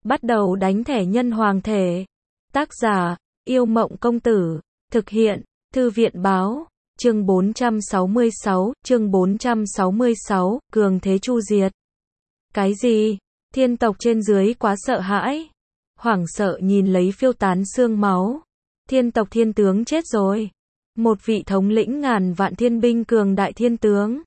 Bắt đầu đánh thẻ nhân hoàng thể. Tác giả, Yêu Mộng Công Tử. Thực hiện, Thư viện Báo. Chương 466, Cường Thế Chu Diệt. Cái gì? Thiên tộc trên dưới quá sợ hãi. Hoảng sợ nhìn lấy phiêu tán xương máu. Thiên tộc thiên tướng chết rồi. Một vị thống lĩnh ngàn vạn thiên binh cường đại thiên tướng.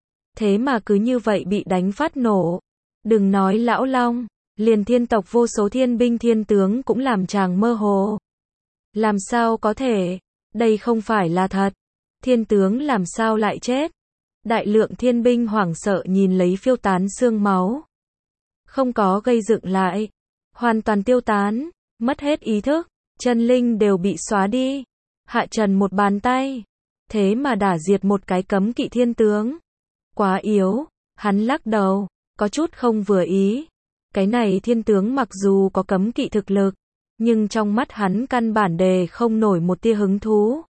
Thế mà cứ như vậy bị đánh phát nổ. Đừng nói lão long, liền thiên tộc vô số thiên binh thiên tướng cũng làm chàng mơ hồ. Làm sao có thể? Đây không phải là thật. Thiên tướng làm sao lại chết? Đại lượng thiên binh hoảng sợ nhìn lấy phiêu tán xương máu. Không có gây dựng lại. Hoàn toàn tiêu tán, mất hết ý thức, chân linh đều bị xóa đi. Hạ Trần một bàn tay. Thế mà đả diệt một cái cấm kỵ thiên tướng. Quá yếu, hắn lắc đầu, có chút không vừa ý. Cái này thiên tướng mặc dù có cấm kỵ thực lực, nhưng trong mắt hắn căn bản đề không nổi một tia hứng thú.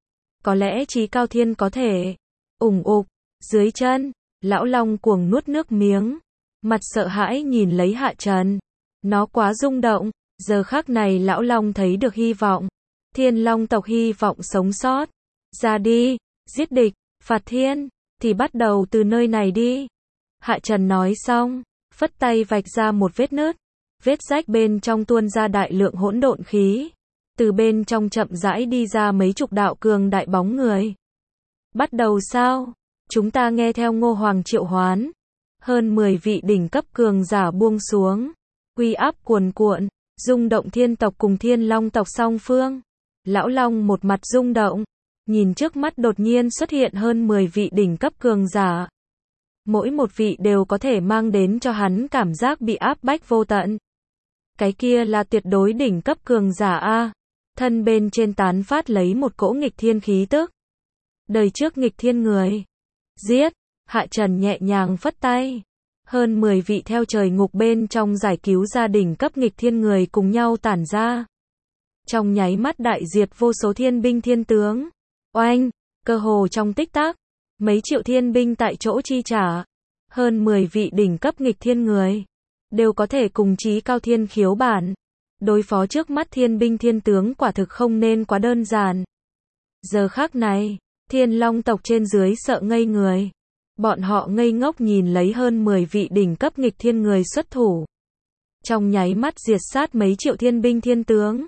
Có lẽ Chí Cao Thiên có thể. Ủng ục, dưới chân, lão long cuồng nuốt nước miếng. Mặt sợ hãi nhìn lấy Hạ Trần. Nó quá rung động, giờ khắc này lão long thấy được hy vọng. Thiên long tộc hy vọng sống sót. Ra đi, giết địch, phạt thiên, thì bắt đầu từ nơi này đi. Hạ Trần nói xong, phất tay vạch ra một vết nứt. Vết rách bên trong tuôn ra đại lượng hỗn độn khí. Từ bên trong chậm rãi đi ra mấy chục đạo cường đại bóng người. Bắt đầu sao? Chúng ta nghe theo Ngô Hoàng triệu hoán. Hơn 10 vị đỉnh cấp cường giả buông xuống. Uy áp cuồn cuộn, rung động thiên tộc cùng thiên long tộc song phương. Lão long một mặt rung động. Nhìn trước mắt đột nhiên xuất hiện hơn 10 vị đỉnh cấp cường giả. Mỗi một vị đều có thể mang đến cho hắn cảm giác bị áp bách vô tận. Cái kia là tuyệt đối đỉnh cấp cường giả A. Thân bên trên tán phát lấy một cỗ nghịch thiên khí tức. Đời trước nghịch thiên người. Giết, Hạ Trần nhẹ nhàng phất tay. Hơn 10 vị theo trời ngục bên trong giải cứu gia đình cấp nghịch thiên người cùng nhau tản ra. Trong nháy mắt đại diệt vô số thiên binh thiên tướng. Oanh, cơ hồ trong tích tắc. Mấy triệu thiên binh tại chỗ chi trả. Hơn 10 vị đỉnh cấp nghịch thiên người. Đều có thể cùng Chí Cao Thiên khiếu bản. Đối phó trước mắt thiên binh thiên tướng quả thực không nên quá đơn giản. Giờ khắc này, thiên long tộc trên dưới sợ ngây người. Bọn họ ngây ngốc nhìn lấy hơn 10 vị đỉnh cấp nghịch thiên người xuất thủ. Trong nháy mắt diệt sát mấy triệu thiên binh thiên tướng.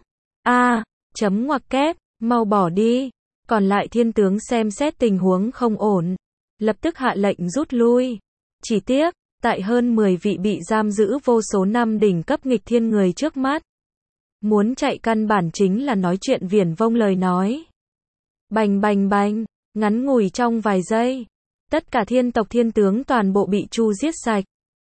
Chấm ngoặc kép, mau bỏ đi. Còn lại thiên tướng xem xét tình huống không ổn. Lập tức hạ lệnh rút lui. Chỉ tiếc, tại hơn 10 vị bị giam giữ vô số năm đỉnh cấp nghịch thiên người trước mắt. Muốn chạy căn bản chính là nói chuyện viển vông lời nói. Bành bành bành, ngắn ngủi trong vài giây. Tất cả thiên tộc thiên tướng toàn bộ bị chu giết sạch.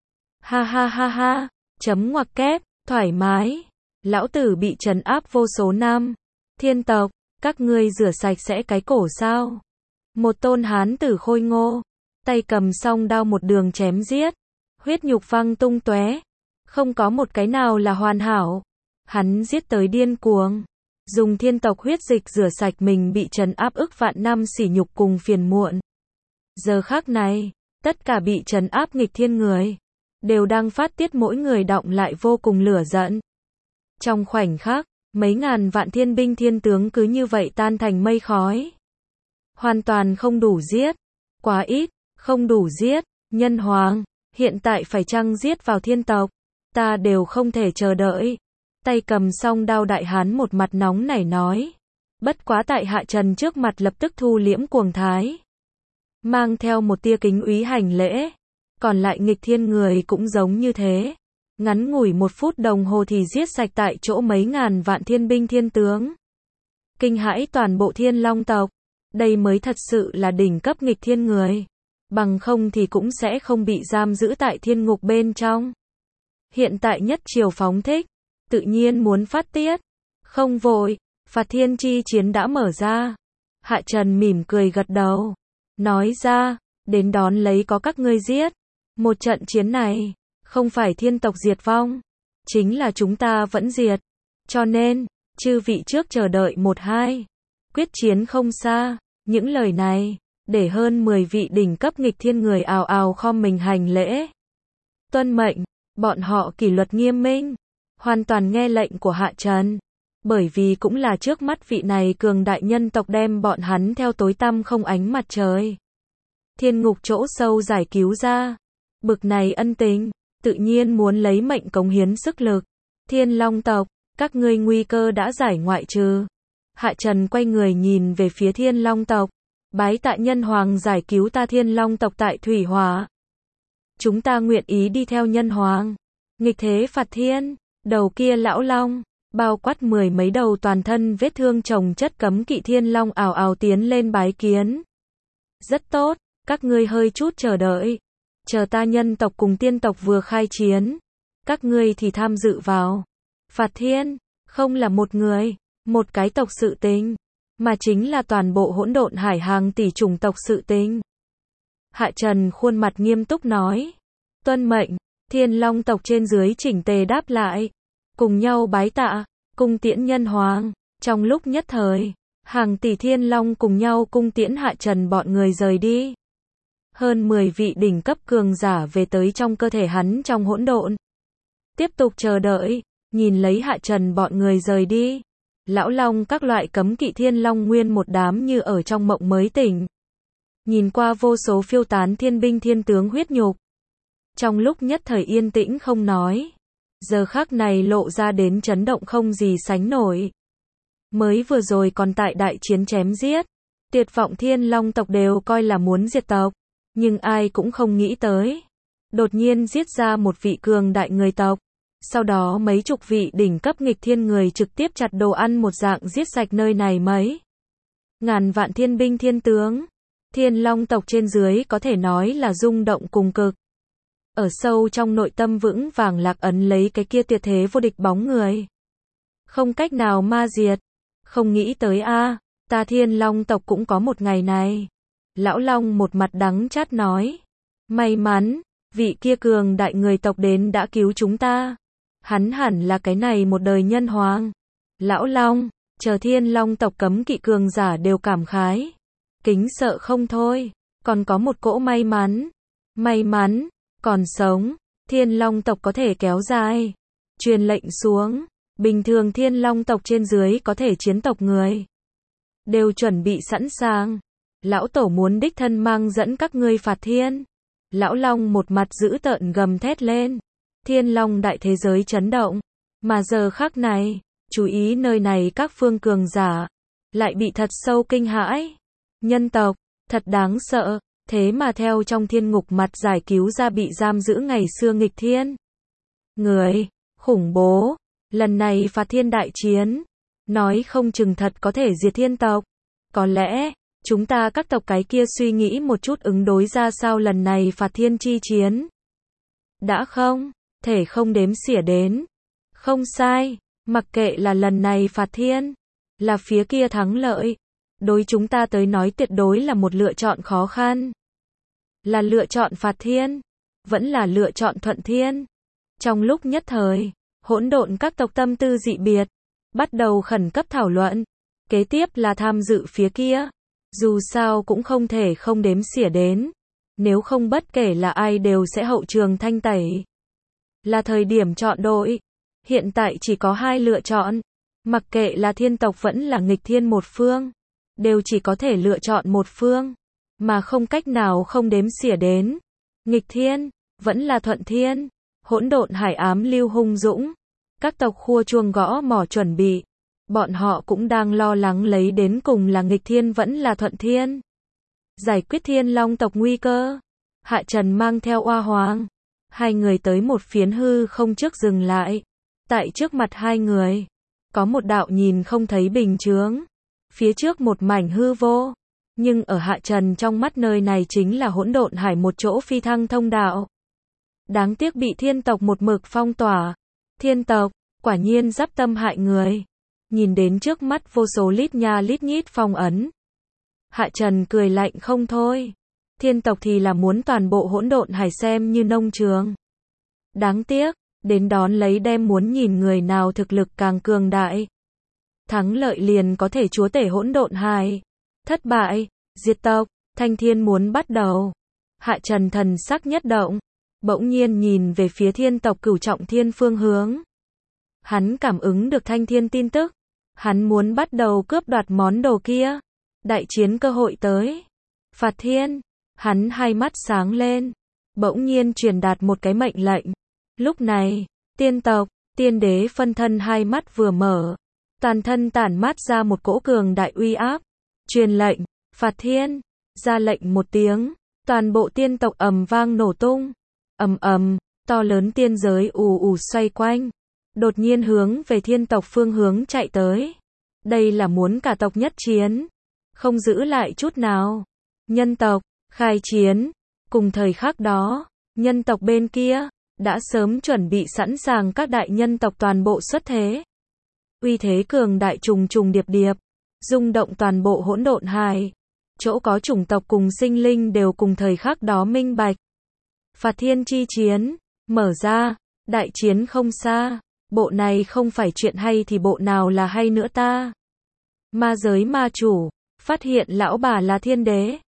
Ha ha ha ha, chấm ngoặc kép, thoải mái. Lão tử bị trấn áp vô số năm. Thiên tộc, các ngươi rửa sạch sẽ cái cổ sao? Một tôn hán tử khôi ngô, tay cầm song đao một đường chém giết. Huyết nhục văng tung tóe. Không có một cái nào là hoàn hảo. Hắn giết tới điên cuồng. Dùng thiên tộc huyết dịch rửa sạch mình bị trấn áp ức vạn năm sỉ nhục cùng phiền muộn. Giờ khắc này, tất cả bị trấn áp nghịch thiên người. Đều đang phát tiết mỗi người đọng lại vô cùng lửa giận. Trong khoảnh khắc, mấy ngàn vạn thiên binh thiên tướng cứ như vậy tan thành mây khói. Hoàn toàn không đủ giết. Quá ít, không đủ giết. Nhân hoàng, hiện tại phải chăng giết vào thiên tộc? Ta đều không thể chờ đợi. Tay cầm song đao đại hán một mặt nóng nảy nói. Bất quá tại Hạ Trần trước mặt lập tức thu liễm cuồng thái. Mang theo một tia kính úy hành lễ. Còn lại nghịch thiên người cũng giống như thế. Ngắn ngủi 1 phút đồng hồ thì giết sạch tại chỗ mấy ngàn vạn thiên binh thiên tướng. Kinh hãi toàn bộ thiên long tộc. Đây mới thật sự là đỉnh cấp nghịch thiên người. Bằng không thì cũng sẽ không bị giam giữ tại thiên ngục bên trong. Hiện tại nhất triều phóng thích. Tự nhiên muốn phát tiết. Không vội, phạt thiên chi chiến đã mở ra. Hạ Trần mỉm cười gật đầu. Nói ra, đến đón lấy có các ngươi giết. Một trận chiến này, không phải thiên tộc diệt vong. Chính là chúng ta vẫn diệt. Cho nên, chư vị trước chờ đợi 1-2. Quyết chiến không xa. Những lời này, để hơn 10 vị đỉnh cấp nghịch thiên người ào ào khom mình hành lễ. Tuân mệnh, bọn họ kỷ luật nghiêm minh. hoàn toàn nghe lệnh của Hạ Trần. Bởi vì cũng là trước mắt vị này cường đại nhân tộc đem bọn hắn theo tối tăm không ánh mặt trời thiên ngục chỗ sâu giải cứu ra. Bực này ân tình, tự nhiên muốn lấy mệnh cống hiến sức lực. Thiên Long tộc, các ngươi nguy cơ đã giải ngoại trừ. Hạ Trần quay người nhìn về phía Thiên Long tộc. Bái tạ nhân hoàng giải cứu ta Thiên Long tộc tại Thủy Hỏa. Chúng ta nguyện ý đi theo nhân hoàng. Nghịch thế phạt thiên, đầu kia lão long, bao quát mười mấy đầu toàn thân vết thương chồng chất cấm kỵ thiên long ào ào tiến lên bái kiến. Rất tốt, các ngươi hơi chút chờ đợi. Chờ ta nhân tộc cùng tiên tộc vừa khai chiến. Các ngươi thì tham dự vào. Phạt thiên, không là một người, một cái tộc sự tình, mà chính là toàn bộ hỗn độn hải hàng tỷ chủng tộc sự tình. Hạ Trần khuôn mặt nghiêm túc nói. Tuân mệnh, Thiên Long tộc trên dưới chỉnh tề đáp lại. Cùng nhau bái tạ, cung tiễn nhân hoàng. Trong lúc nhất thời, hàng tỷ thiên long cùng nhau cung tiễn Hạ Trần bọn người rời đi. Hơn 10 vị đỉnh cấp cường giả về tới trong cơ thể hắn trong hỗn độn. Tiếp tục chờ đợi, nhìn lấy Hạ Trần bọn người rời đi. Lão long các loại cấm kỵ thiên long nguyên một đám như ở trong mộng mới tỉnh. Nhìn qua vô số phiêu tán thiên binh thiên tướng huyết nhục. Trong lúc nhất thời yên tĩnh không nói. Giờ khắc này lộ ra đến chấn động không gì sánh nổi. Mới vừa rồi còn tại đại chiến chém giết. Tuyệt vọng thiên long tộc đều coi là muốn diệt tộc. Nhưng ai cũng không nghĩ tới. Đột nhiên giết ra một vị cường đại người tộc. Sau đó mấy chục vị đỉnh cấp nghịch thiên người trực tiếp chặt đồ ăn một dạng giết sạch nơi này mấy. Ngàn vạn thiên binh thiên tướng. Thiên long tộc trên dưới có thể nói là rung động cùng cực. Ở sâu trong nội tâm vững vàng lạc ấn lấy cái kia tuyệt thế vô địch bóng người. Không cách nào ma diệt. Không nghĩ tới a, ta Thiên Long tộc cũng có một ngày này. Lão Long một mặt đắng chát nói. May mắn, vị kia cường đại người tộc đến đã cứu chúng ta. Hắn hẳn là cái này một đời nhân hoàng. Lão Long, chờ Thiên Long tộc cấm kỵ cường giả đều cảm khái. Kính sợ không thôi, còn có một cỗ may mắn. May mắn, còn sống, Thiên Long tộc có thể kéo dài. Truyền lệnh xuống, bình thường Thiên Long tộc trên dưới có thể chiến tộc người. Đều chuẩn bị sẵn sàng. Lão Tổ muốn đích thân mang dẫn các ngươi phạt thiên. Lão Long một mặt dữ tợn gầm thét lên. Thiên Long đại thế giới chấn động. Mà giờ khắc này, chú ý nơi này các phương cường giả. Lại bị thật sâu kinh hãi. Nhân tộc, thật đáng sợ. Thế mà theo trong thiên ngục mặt giải cứu ra bị giam giữ ngày xưa nghịch thiên. Người, khủng bố. Lần này phạt thiên đại chiến. Nói không chừng thật có thể diệt thiên tộc. Có lẽ, chúng ta các tộc cái kia suy nghĩ một chút ứng đối ra sao lần này phạt thiên chi chiến. Đã không, thể không đếm xỉa đến. Không sai, mặc kệ là lần này phạt thiên, là phía kia thắng lợi. Đối chúng ta tới nói tuyệt đối là một lựa chọn khó khăn. Là lựa chọn phạt thiên, vẫn là lựa chọn thuận thiên. Trong lúc nhất thời, hỗn độn các tộc tâm tư dị biệt, bắt đầu khẩn cấp thảo luận. Kế tiếp là tham dự phía kia. Dù sao cũng không thể không đếm xỉa đến. Nếu không bất kể là ai đều sẽ hậu trường thanh tẩy. Là thời điểm chọn đội. Hiện tại chỉ có hai lựa chọn. Mặc kệ là thiên tộc vẫn là nghịch thiên một phương. Đều chỉ có thể lựa chọn một phương. Mà không cách nào không đếm xỉa đến. Nghịch thiên, vẫn là thuận thiên. Hỗn độn hải ám lưu hung dũng. Các tộc khua chuông gõ mỏ chuẩn bị. Bọn họ cũng đang lo lắng lấy đến cùng là nghịch thiên vẫn là thuận thiên. Giải quyết Thiên Long tộc nguy cơ. Hạ Trần mang theo Oa Hoàng. Hai người tới một phiến hư không trước dừng lại. Tại trước mặt hai người, có một đạo nhìn không thấy bình chướng. Phía trước một mảnh hư vô. Nhưng ở Hạ Trần trong mắt nơi này chính là hỗn độn hải một chỗ phi thăng thông đạo. Đáng tiếc bị thiên tộc một mực phong tỏa. Thiên tộc, quả nhiên giáp tâm hại người. Nhìn đến trước mắt vô số lít nha lít nhít phong ấn. Hạ Trần cười lạnh không thôi. Thiên tộc thì là muốn toàn bộ hỗn độn hải xem như nông trường. Đáng tiếc, đến đón lấy đem muốn nhìn người nào thực lực càng cường đại. Thắng lợi liền có thể chúa tể hỗn độn hải. Thất bại, diệt tộc, thanh thiên muốn bắt đầu. Hạ Trần thần sắc nhất động. Bỗng nhiên nhìn về phía thiên tộc Cửu Trọng Thiên phương hướng. Hắn cảm ứng được thanh thiên tin tức. Hắn muốn bắt đầu cướp đoạt món đồ kia. Đại chiến cơ hội tới. Phạt thiên. Hắn hai mắt sáng lên. Bỗng nhiên truyền đạt một cái mệnh lệnh. Lúc này, tiên tộc, tiên đế phân thân hai mắt vừa mở. Toàn thân tản mát ra một cỗ cường đại uy áp. Truyền lệnh, phạt thiên. Ra lệnh một tiếng. Toàn bộ tiên tộc ầm vang nổ tung. Ầm ầm, to lớn tiên giới ù ù xoay quanh. Đột nhiên hướng về thiên tộc phương hướng chạy tới. Đây là muốn cả tộc nhất chiến. Không giữ lại chút nào. Nhân tộc, khai chiến. Cùng thời khắc đó, nhân tộc bên kia, đã sớm chuẩn bị sẵn sàng các đại nhân tộc toàn bộ xuất thế. Uy thế cường đại trùng trùng điệp điệp, rung động toàn bộ hỗn độn hải. Chỗ có chủng tộc cùng sinh linh đều cùng thời khắc đó minh bạch. Phạt thiên chi chiến, mở ra, đại chiến không xa. Bộ này không phải chuyện hay thì bộ nào là hay nữa ta. Ma giới ma chủ, phát hiện lão bà là thiên đế.